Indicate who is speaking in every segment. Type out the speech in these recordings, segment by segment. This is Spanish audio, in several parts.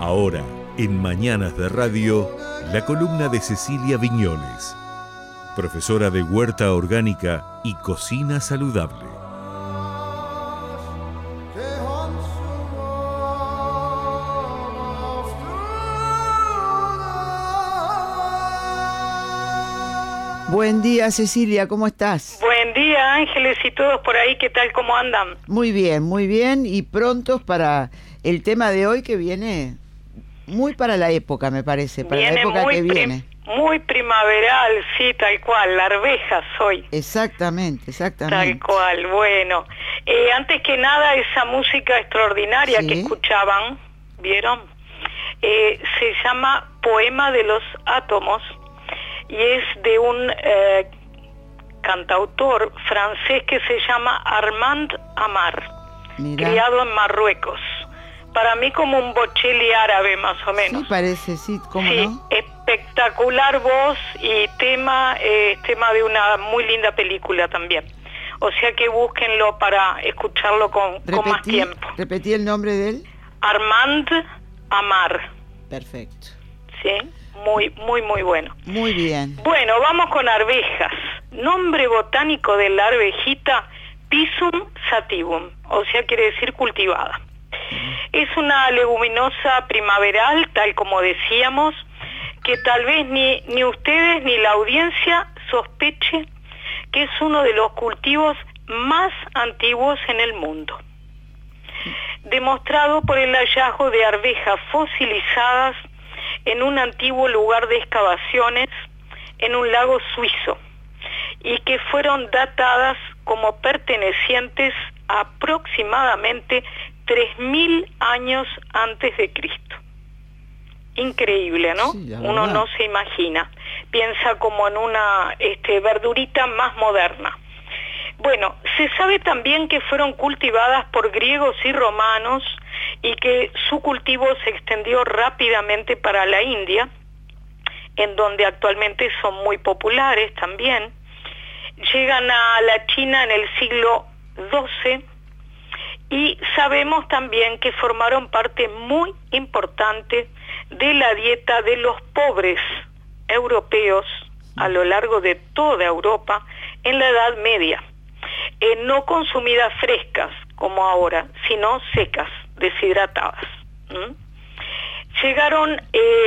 Speaker 1: Ahora, en Mañanas de Radio, la columna de Cecilia Viñoles, profesora de Huerta Orgánica y Cocina Saludable.
Speaker 2: Buen día, Cecilia, ¿cómo estás?
Speaker 3: Buen día, Ángeles, y todos por ahí, ¿qué tal, cómo andan?
Speaker 2: Muy bien, y prontos para el tema de hoy que viene muy para la época, me parece, para la época que viene.
Speaker 3: Muy primaveral, sí, tal cual, la arveja soy.
Speaker 2: Exactamente.
Speaker 3: Tal cual, bueno. Antes que nada, esa música extraordinaria que escuchaban, ¿vieron? Se llama Poema de los Átomos, y es de un cantautor francés que se llama Armand Amar, criado en Marruecos. Para mí como un Bocelli árabe, más o menos.
Speaker 2: Sí, parece, sí, ¿cómo
Speaker 3: sí,
Speaker 2: no?
Speaker 3: Espectacular voz y tema de una muy linda película también. O sea que búsquenlo para escucharlo con más tiempo.
Speaker 2: ¿Repetí el nombre de él?
Speaker 3: Armand Amar.
Speaker 2: Perfecto.
Speaker 3: Sí, muy bueno.
Speaker 2: Muy bien.
Speaker 3: Bueno, vamos con arvejas. Nombre botánico de la arvejita, Pisum sativum, o sea, quiere decir cultivada. Es una leguminosa primaveral, tal como decíamos, que tal vez ni ustedes ni la audiencia sospeche que es uno de los cultivos más antiguos en el mundo. Demostrado por el hallazgo de arvejas fosilizadas en un antiguo lugar de excavaciones en un lago suizo, y que fueron datadas como pertenecientes a aproximadamente 3.000 años antes de Cristo. Increíble, ¿no?
Speaker 2: Sí,
Speaker 3: uno no se imagina. Piensa como en una verdurita más moderna. Bueno, se sabe también que fueron cultivadas por griegos y romanos y que su cultivo se extendió rápidamente para la India, en donde actualmente son muy populares también. Llegan a la China en el siglo XII y sabemos también que formaron parte muy importante de la dieta de los pobres europeos a lo largo de toda Europa en la Edad Media. No consumidas frescas como ahora, sino secas, deshidratadas. Llegaron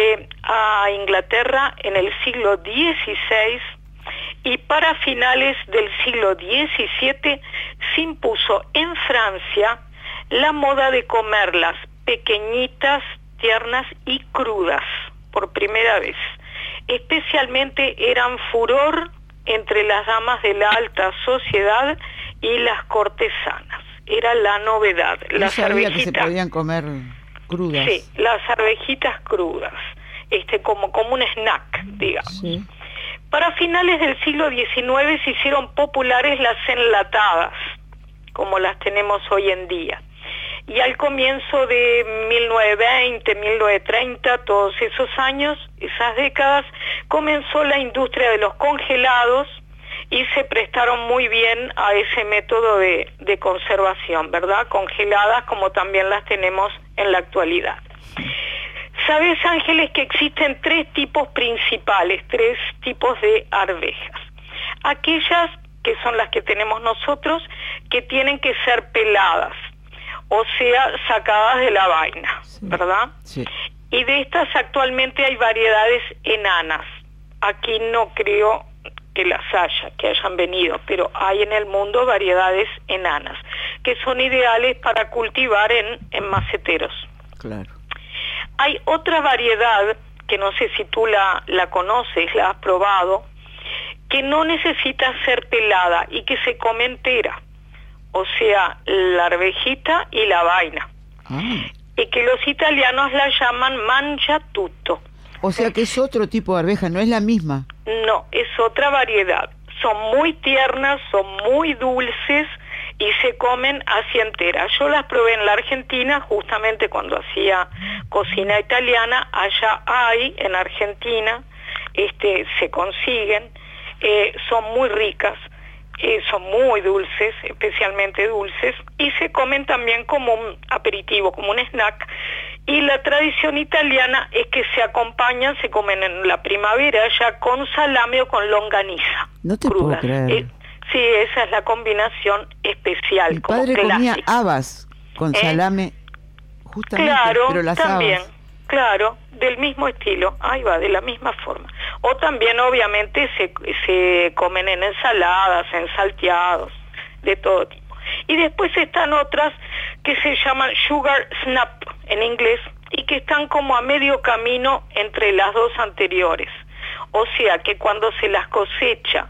Speaker 3: a Inglaterra en el siglo XVI y para finales del siglo XVII se impuso en Francia la moda de comerlas pequeñitas, tiernas y crudas por primera vez. Especialmente eran furor entre las damas de la alta sociedad y las cortesanas. Era la novedad.
Speaker 2: Las arvejitas que se podían comer crudas.
Speaker 3: Sí, las arvejitas crudas, como un snack, digamos. Sí. Para finales del siglo XIX se hicieron populares las enlatadas, como las tenemos hoy en día. Y al comienzo de 1920, 1930, todos esos años, esas décadas, comenzó la industria de los congelados y se prestaron muy bien a ese método de conservación, ¿verdad? Congeladas como también las tenemos en la actualidad. ¿Sabes, Ángeles, que existen tres tipos principales, tres tipos de arvejas? Aquellas que son las que tenemos nosotros, que tienen que ser peladas, o sea, sacadas de la vaina, ¿verdad? Sí. Y de estas actualmente hay variedades enanas. Aquí no creo que las que hayan venido, pero hay en el mundo variedades enanas, que son ideales para cultivar en maceteros. Claro. Hay otra variedad, que no sé si tú la conoces, la has probado, que no necesita ser pelada y que se come entera. O sea, la arvejita y la vaina. Y que los italianos la llaman mangiatutto.
Speaker 2: O sea que es otro tipo de arveja, no es la misma.
Speaker 3: No, es otra variedad. Son muy tiernas, son muy dulces y se comen así enteras. Yo las probé en la Argentina justamente cuando hacía cocina italiana. Allá hay, en Argentina, se consiguen, son muy ricas. Son muy dulces, especialmente dulces, y se comen también como un aperitivo, como un snack, Y la tradición italiana es que se acompañan, se comen en la primavera ya con salame o con longaniza.
Speaker 2: No te puedo creer.
Speaker 3: Sí, esa es la combinación especial.
Speaker 2: Mi padre comía habas con salame, justamente,
Speaker 3: claro,
Speaker 2: pero las
Speaker 3: también,
Speaker 2: habas.
Speaker 3: Claro, del mismo estilo, ahí va, de la misma forma. O también obviamente se comen en ensaladas, en salteados, de todo tipo. Y después están otras que se llaman sugar snap en inglés y que están como a medio camino entre las dos anteriores. O sea que cuando se las cosecha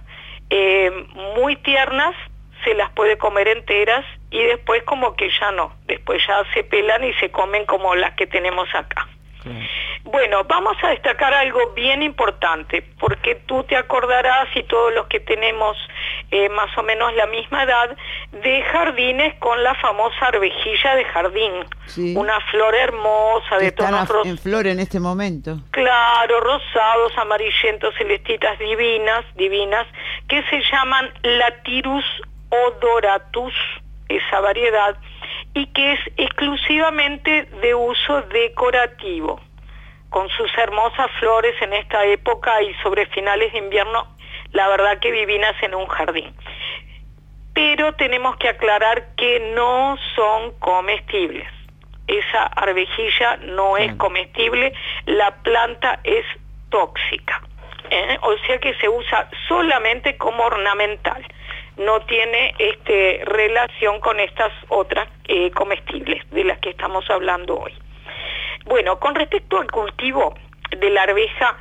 Speaker 3: muy tiernas, se las puede comer enteras y después como que ya no, después ya se pelan y se comen como las que tenemos acá. Bueno, vamos a destacar algo bien importante, porque tú te acordarás, y todos los que tenemos más o menos la misma edad, de jardines con la famosa arvejilla de jardín. Sí. Una flor hermosa, de tonos rosados.
Speaker 2: En flor en este momento.
Speaker 3: Claro, rosados, amarillentos, celestitas divinas, que se llaman Lathyrus odoratus, esa variedad, y que es exclusivamente de uso decorativo, con sus hermosas flores en esta época y sobre finales de invierno, la verdad que divinas en un jardín. Pero tenemos que aclarar que no son comestibles. Esa arvejilla no es comestible, la planta es tóxica, o sea que se usa solamente como ornamental. No tiene relación con estas otras comestibles de las que estamos hablando hoy. Bueno, con respecto al cultivo de la arveja,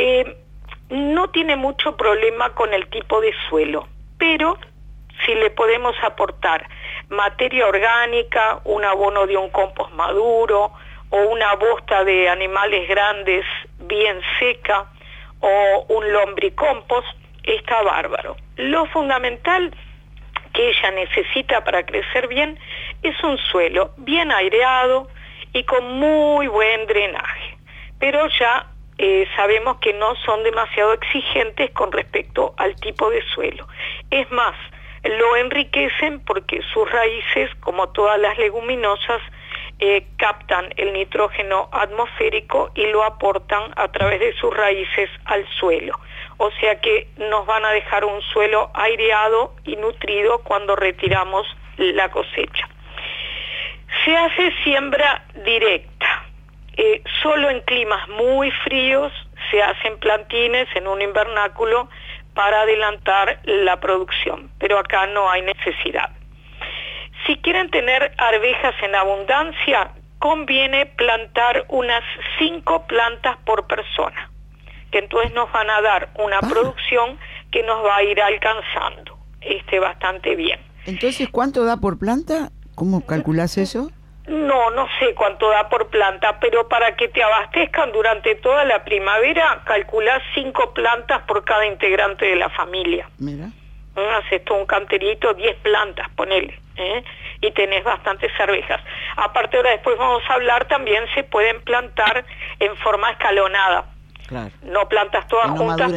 Speaker 3: no tiene mucho problema con el tipo de suelo, pero si le podemos aportar materia orgánica, un abono de un compost maduro o una bosta de animales grandes bien seca o un lombricompost, está bárbaro. Lo fundamental que ella necesita para crecer bien es un suelo bien aireado y con muy buen drenaje. Pero ya sabemos que no son demasiado exigentes con respecto al tipo de suelo. Es más, lo enriquecen porque sus raíces, como todas las leguminosas, captan el nitrógeno atmosférico y lo aportan a través de sus raíces al suelo. O sea que nos van a dejar un suelo aireado y nutrido cuando retiramos la cosecha. Se hace siembra directa. Solo en climas muy fríos se hacen plantines en un invernáculo para adelantar la producción, pero acá no hay necesidad. Si quieren tener arvejas en abundancia, conviene plantar unas 5 plantas por persona, que entonces nos van a dar una producción que nos va a ir alcanzando bastante bien.
Speaker 2: Entonces, ¿cuánto da por planta? ¿Cómo calculás eso?
Speaker 3: No sé cuánto da por planta, pero para que te abastezcan durante toda la primavera, calculás 5 plantas por cada integrante de la familia.
Speaker 2: Mira.
Speaker 3: Haces todo un canterito, 10 plantas, ponele, y tenés bastantes arvejas. Aparte, ahora después vamos a hablar, también se pueden plantar en forma escalonada.
Speaker 2: Claro.
Speaker 3: No plantas todas juntas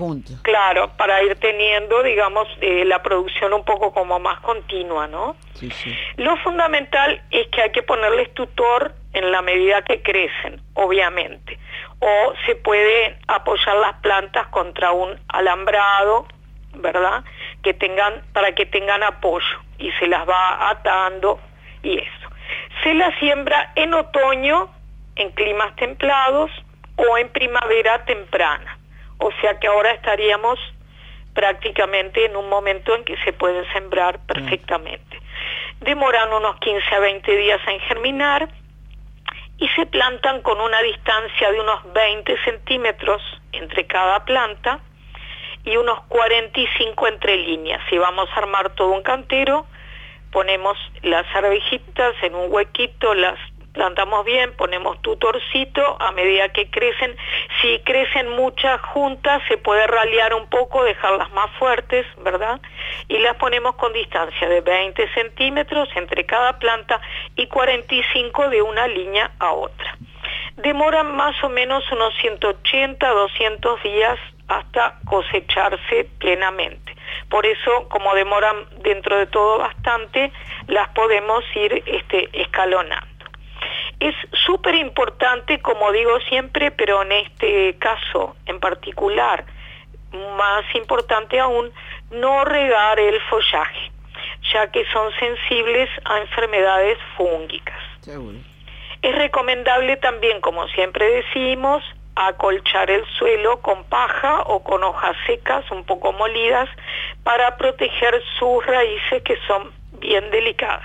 Speaker 3: para ir teniendo, digamos, la producción un poco como más continua, ¿no?
Speaker 2: Sí, sí.
Speaker 3: Lo fundamental es que hay que ponerles tutor en la medida que crecen, obviamente. O se puede apoyar las plantas contra un alambrado, ¿verdad? Para que tengan apoyo, y se las va atando y eso. Se la siembra en otoño, en climas templados, o en primavera temprana. O sea que ahora estaríamos prácticamente en un momento en que se pueden sembrar perfectamente. Demoran unos 15 a 20 días en germinar y se plantan con una distancia de unos 20 centímetros entre cada planta y unos 45 entre líneas. Si vamos a armar todo un cantero, ponemos las arvejitas en un huequito, las plantamos bien, ponemos tutorcito a medida que crecen. Si crecen muchas juntas, se puede ralear un poco, dejarlas más fuertes, ¿verdad? Y las ponemos con distancia de 20 centímetros entre cada planta y 45 de una línea a otra. Demoran más o menos unos 180, 200 días hasta cosecharse plenamente. Por eso, como demoran dentro de todo bastante, las podemos ir escalonando. Es súper importante, como digo siempre, pero en este caso en particular, más importante aún, no regar el follaje, ya que son sensibles a enfermedades fúngicas.
Speaker 2: Seguro.
Speaker 3: Es recomendable también, como siempre decimos, acolchar el suelo con paja o con hojas secas un poco molidas para proteger sus raíces, que son bien delicadas.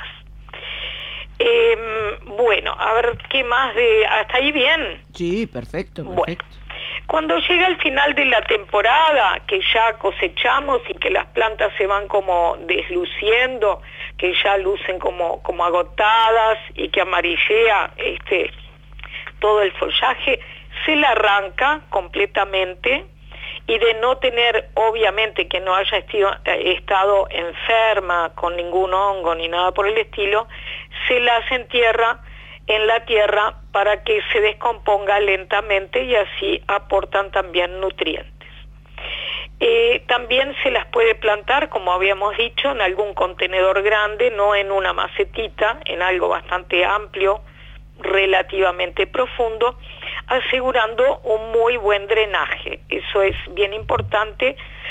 Speaker 3: Bueno, a ver, ¿qué más hasta ahí bien?
Speaker 2: Sí, perfecto, perfecto.
Speaker 3: Bueno, cuando llega el final de la temporada, que ya cosechamos y que las plantas se van como desluciendo, que ya lucen como agotadas y que amarillea todo el follaje, se la arranca completamente, y de no tener, obviamente, que no haya estado enferma con ningún hongo ni nada por el estilo, se las entierra en la tierra para que se descomponga lentamente y así aportan también nutrientes. También se las puede plantar, como habíamos dicho, en algún contenedor grande, no en una macetita, en algo bastante amplio, relativamente profundo, asegurando un muy buen drenaje. Eso es bien importante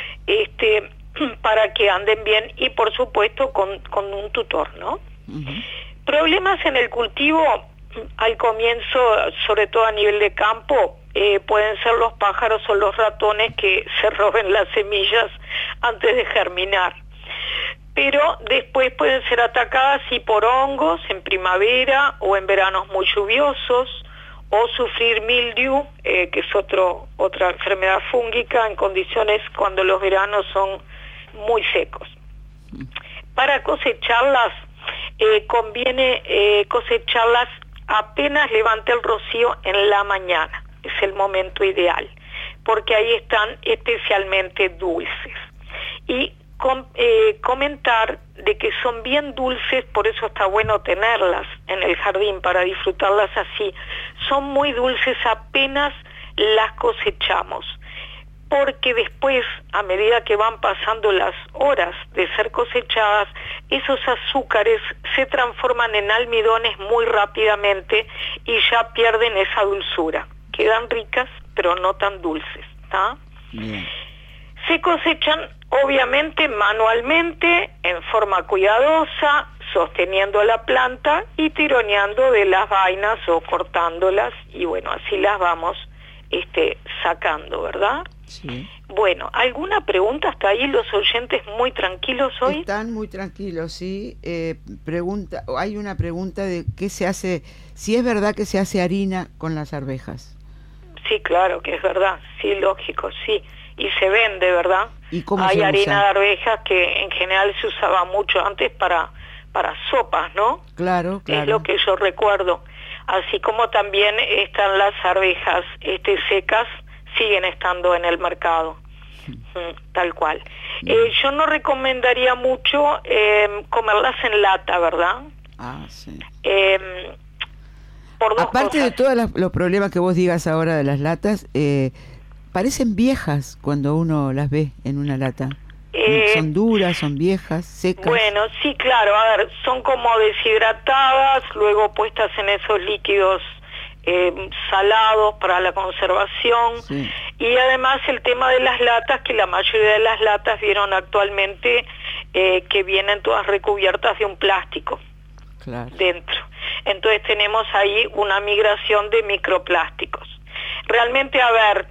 Speaker 3: para que anden bien, y por supuesto con un tutor, ¿no? Uh-huh. Problemas en el cultivo al comienzo, sobre todo a nivel de campo, pueden ser los pájaros o los ratones que se roben las semillas antes de germinar. Pero después pueden ser atacadas sí por hongos en primavera o en veranos muy lluviosos, o sufrir mildew, que es otra enfermedad fúngica en condiciones cuando los veranos son muy secos. Para cosecharlas, conviene cosecharlas apenas levante el rocío en la mañana, es el momento ideal, porque ahí están especialmente dulces. Y comentar de que son bien dulces, por eso está bueno tenerlas en el jardín para disfrutarlas así. Son muy dulces apenas las cosechamos, porque después, a medida que van pasando las horas de ser cosechadas, esos azúcares se transforman en almidones muy rápidamente y ya pierden esa dulzura. Quedan ricas, pero no tan dulces, ¿tá? Bien. Se cosechan obviamente manualmente, en forma cuidadosa, sosteniendo la planta y tironeando de las vainas o cortándolas, y bueno, así las vamos sacando, ¿verdad? Sí. Bueno, ¿alguna pregunta hasta ahí? ¿Los oyentes muy tranquilos hoy?
Speaker 2: Están muy tranquilos, sí. Hay una pregunta de qué se hace, si es verdad que se hace harina con las arvejas.
Speaker 3: Sí, claro que es verdad, sí, lógico, sí. Y se vende, ¿verdad?
Speaker 2: ¿Y cómo
Speaker 3: hay
Speaker 2: se
Speaker 3: harina
Speaker 2: usa?
Speaker 3: De arvejas que en general se usaba mucho antes para sopas, ¿no?
Speaker 2: Claro, claro.
Speaker 3: Es lo que yo recuerdo. Así como también están las arvejas secas, siguen estando en el mercado, tal cual. Yo no recomendaría mucho comerlas en lata, ¿verdad?
Speaker 2: Ah, sí.
Speaker 3: Por dos
Speaker 2: Aparte
Speaker 3: cosas.
Speaker 2: de todos los problemas que vos digas ahora de las latas, parecen viejas cuando uno las ve en una lata. Son duras, son viejas, secas.
Speaker 3: Bueno, sí, claro, a ver, son como deshidratadas, luego puestas en esos líquidos salados para la conservación. Sí. Y además el tema de las latas, que la mayoría de las latas vieron actualmente que vienen todas recubiertas de un plástico. Claro. Dentro. Entonces tenemos ahí una migración de microplásticos. Realmente, a ver,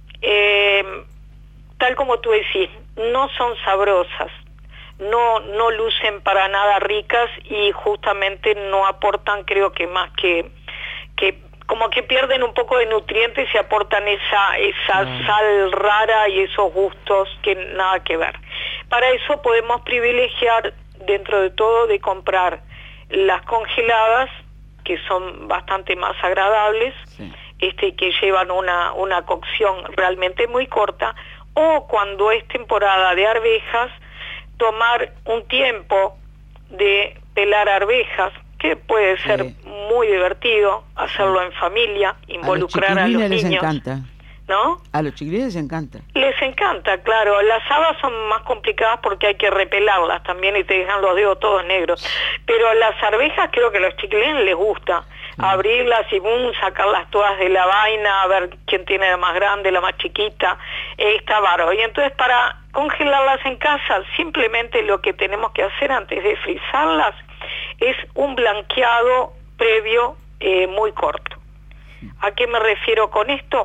Speaker 3: tal como tú decís, no son sabrosas, no lucen para nada ricas y justamente no aportan, creo que más que como que pierden un poco de nutrientes y aportan esa sal rara y esos gustos que nada que ver. Para eso podemos privilegiar, dentro de todo, de comprar las congeladas, que son bastante más agradables, sí. Que llevan una cocción realmente muy corta, o cuando es temporada de arvejas, tomar un tiempo de pelar arvejas, que puede ser muy divertido, hacerlo en familia, involucrar a los niños.
Speaker 2: Les encanta.
Speaker 3: ¿No?
Speaker 2: A los chiquilines les encanta.
Speaker 3: Les encanta, claro. Las habas son más complicadas porque hay que repelarlas también y te dejan los dedos todos negros. Pero las arvejas creo que a los chiquilines les gusta. abrirlas y sacarlas todas de la vaina, a ver quién tiene la más grande, la más chiquita, está bárbaro. Y entonces para congelarlas en casa, simplemente lo que tenemos que hacer antes de frizarlas es un blanqueado previo muy corto. ¿A qué me refiero con esto?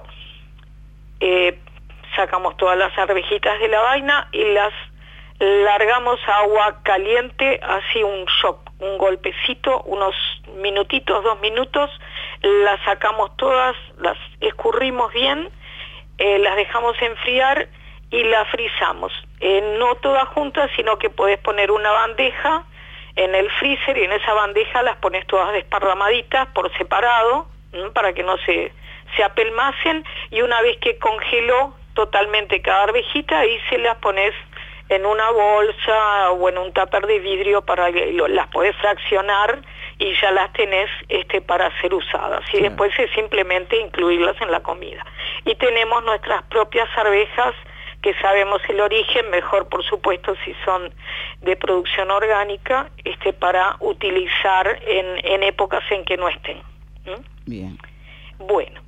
Speaker 3: Sacamos todas las arvejitas de la vaina y las largamos a agua caliente, así un shock, un golpecito, unos minutitos, 2 minutos, las sacamos todas, las escurrimos bien, las dejamos enfriar y las frizamos. No todas juntas, sino que podés poner una bandeja en el freezer y en esa bandeja las pones todas desparramaditas por separado, para que no se apelmacen, y una vez que congeló totalmente cada arvejita, ahí se las pones en una bolsa o en un tupper de vidrio, para que las podés fraccionar y ya las tenés para ser usadas. Y después es simplemente incluirlas en la comida. Y tenemos nuestras propias arvejas, que sabemos el origen, mejor por supuesto si son de producción orgánica, para utilizar en épocas en que no estén.
Speaker 2: Bien.
Speaker 3: Bueno,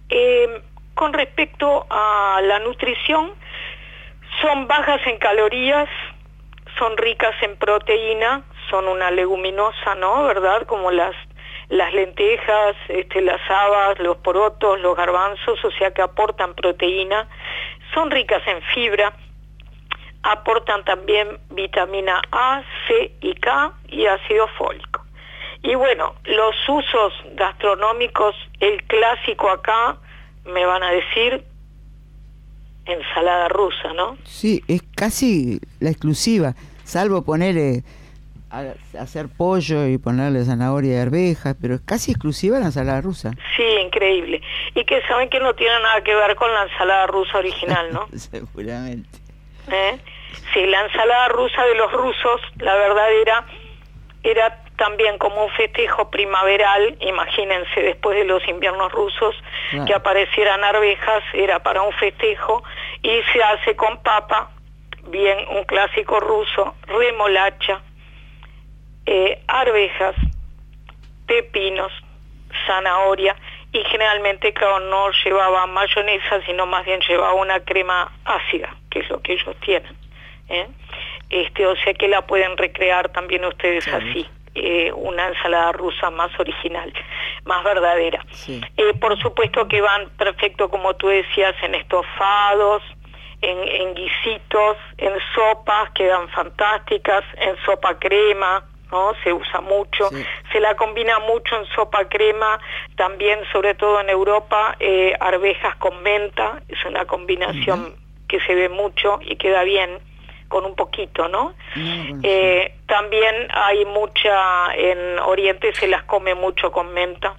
Speaker 3: con respecto a la nutrición, son bajas en calorías, son ricas en proteína, son una leguminosa, ¿no? ¿Verdad? Como las lentejas, las habas, los porotos, los garbanzos, o sea que aportan proteína, son ricas en fibra, aportan también vitamina A, C y K y ácido fólico. Y bueno, los usos gastronómicos, el clásico acá, me van a decir, ensalada rusa, ¿no?
Speaker 2: Sí, es casi la exclusiva, salvo ponerle, hacer pollo y ponerle zanahoria y arvejas, pero es casi exclusiva la ensalada rusa.
Speaker 3: Sí, increíble. Y que saben que no tiene nada que ver con la ensalada rusa original, ¿no?
Speaker 2: Seguramente.
Speaker 3: Sí, la ensalada rusa de los rusos, la verdad era también como un festejo primaveral. Imagínense, después de los inviernos rusos, claro, que aparecieran arvejas, era para un festejo, y se hace con papa, bien, un clásico ruso, remolacha, arvejas, pepinos, zanahoria, y generalmente, claro, no llevaba mayonesa, sino más bien llevaba una crema ácida, que es lo que ellos tienen, o sea que la pueden recrear también ustedes, sí, así. Una ensalada rusa más original, más verdadera. Sí. Por supuesto que van perfecto, como tú decías, en estofados, en guisitos, en sopas, quedan fantásticas, en sopa crema, ¿no? Se usa mucho, sí, se la combina mucho en sopa crema, también sobre todo en Europa, arvejas con menta, es una combinación que se ve mucho y queda bien, con un poquito, ¿no? También hay mucha, en Oriente se las come mucho con menta,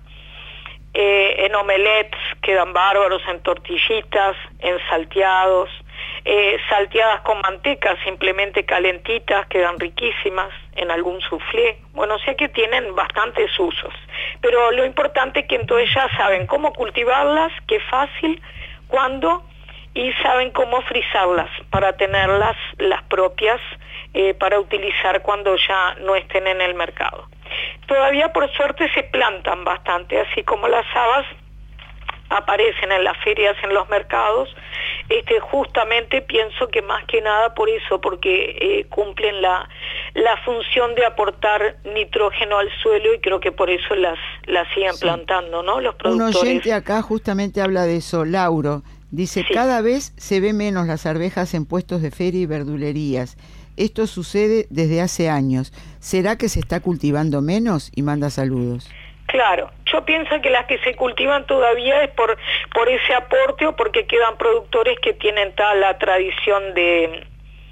Speaker 3: en omelets quedan bárbaros, en tortillitas, en salteados, salteadas con manteca, simplemente calentitas, quedan riquísimas, en algún soufflé. Bueno, o sea que tienen bastantes usos, pero lo importante es que entonces ya saben cómo cultivarlas, qué fácil, cuándo, y saben cómo frizarlas para tenerlas las propias para utilizar cuando ya no estén en el mercado. Todavía por suerte se plantan bastante, así como las habas aparecen en las ferias, en los mercados, justamente pienso que más que nada por eso, porque cumplen la función de aportar nitrógeno al suelo, y creo que por eso las siguen, sí, plantando, ¿no? Los productores.
Speaker 2: Un oyente acá justamente habla de eso, Lauro. Dice, sí, cada vez se ve menos las arvejas en puestos de feria y verdulerías. Esto sucede desde hace años. ¿Será que se está cultivando menos? Y manda saludos.
Speaker 3: Claro, yo pienso que las que se cultivan todavía es por ese aporte, o porque quedan productores que tienen tal la tradición de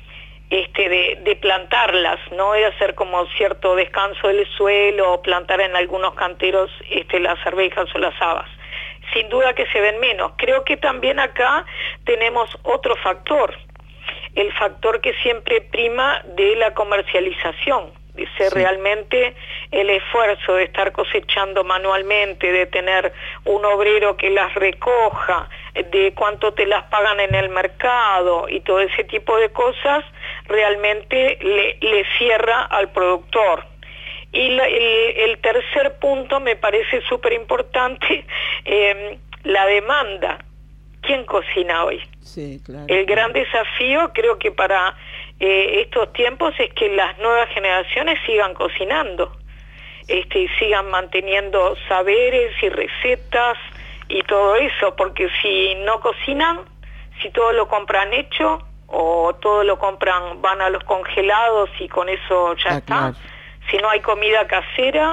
Speaker 3: plantarlas, ¿no? De hacer como cierto descanso del suelo, o plantar en algunos canteros las arvejas o las habas. Sin duda que se ven menos. Creo que también acá tenemos otro factor, el factor que siempre prima de la comercialización. Dice, sí, realmente el esfuerzo de estar cosechando manualmente, de tener un obrero que las recoja, de cuánto te las pagan en el mercado y todo ese tipo de cosas, realmente le cierra al productor. Y el tercer punto me parece súper importante, la demanda. ¿Quién cocina hoy?
Speaker 2: Sí, claro.
Speaker 3: El gran desafío creo que para estos tiempos es que las nuevas generaciones sigan cocinando, y sigan manteniendo saberes y recetas y todo eso, porque si no cocinan, si todo lo compran hecho o todo lo compran, van a los congelados y con eso ya está. Claro. Si no hay comida casera,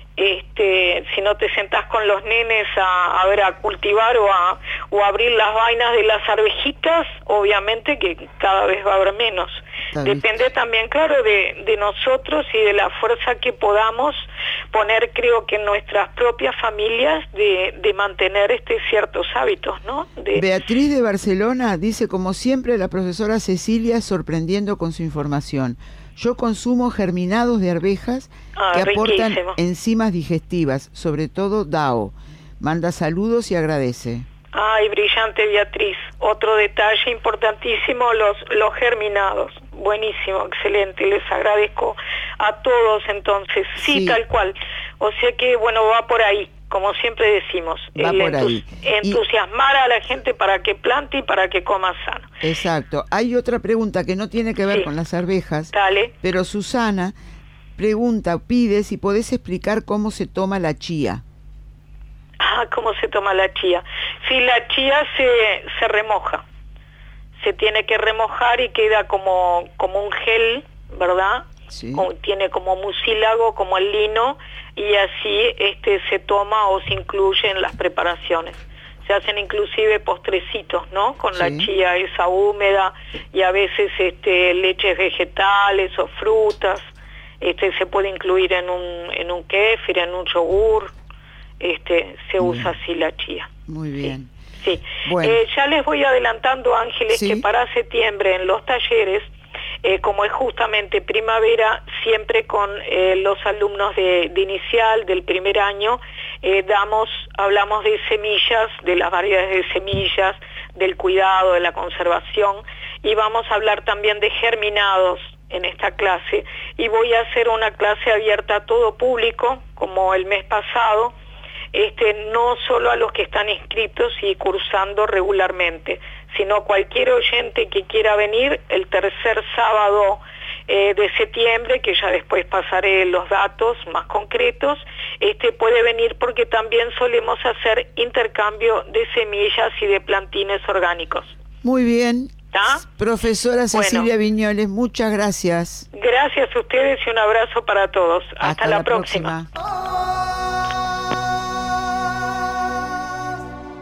Speaker 3: si no te sentás con los nenes a cultivar o a abrir las vainas de las arvejitas, obviamente que cada vez va a haber menos. Depende también, claro, de nosotros y de la fuerza que podamos poner, creo que en nuestras propias familias, de mantener ciertos hábitos, ¿no?
Speaker 2: Beatriz de Barcelona dice, como siempre, la profesora Cecilia sorprendiendo con su información. Yo consumo germinados de arvejas que aportan enzimas digestivas, sobre todo DAO. Manda saludos y agradece.
Speaker 3: Ay, brillante, Beatriz. Otro detalle importantísimo, los germinados. Buenísimo, excelente. Les agradezco a todos entonces. Sí, tal cual. O sea que, bueno, va por ahí, como siempre decimos. Entusiasmar a la gente para que plante y para que coma sano.
Speaker 2: Exacto. Hay otra pregunta que no tiene que ver con las arvejas.
Speaker 3: Dale.
Speaker 2: Pero Susana pide si podés explicar cómo se toma la chía.
Speaker 3: ¿Cómo se toma la chía? Sí, la chía se remoja. Se tiene que remojar y queda como un gel, ¿verdad? Sí. Tiene como mucílago, como el lino, y así se toma o se incluye en las preparaciones. Se hacen inclusive postrecitos, ¿no? Con la chía esa húmeda, y a veces leches vegetales o frutas. Se puede incluir en un kéfir, en un yogur. Se usa así la chía.
Speaker 2: Muy bien.
Speaker 3: Sí. Bueno. Ya les voy adelantando, Ángeles, que para septiembre en los talleres, como es justamente primavera, siempre con los alumnos de inicial del primer año, hablamos de semillas, de las variedades de semillas, del cuidado, de la conservación, y vamos a hablar también de germinados en esta clase, y voy a hacer una clase abierta a todo público, como el mes pasado, no solo a los que están inscritos y cursando regularmente, sino cualquier oyente que quiera venir el tercer sábado de septiembre, que ya después pasaré los datos más concretos, puede venir, porque también solemos hacer intercambio de semillas y de plantines orgánicos.
Speaker 2: Muy bien. Profesora Cecilia Viñoles, muchas gracias.
Speaker 3: Gracias a ustedes y un abrazo para todos. Hasta la próxima.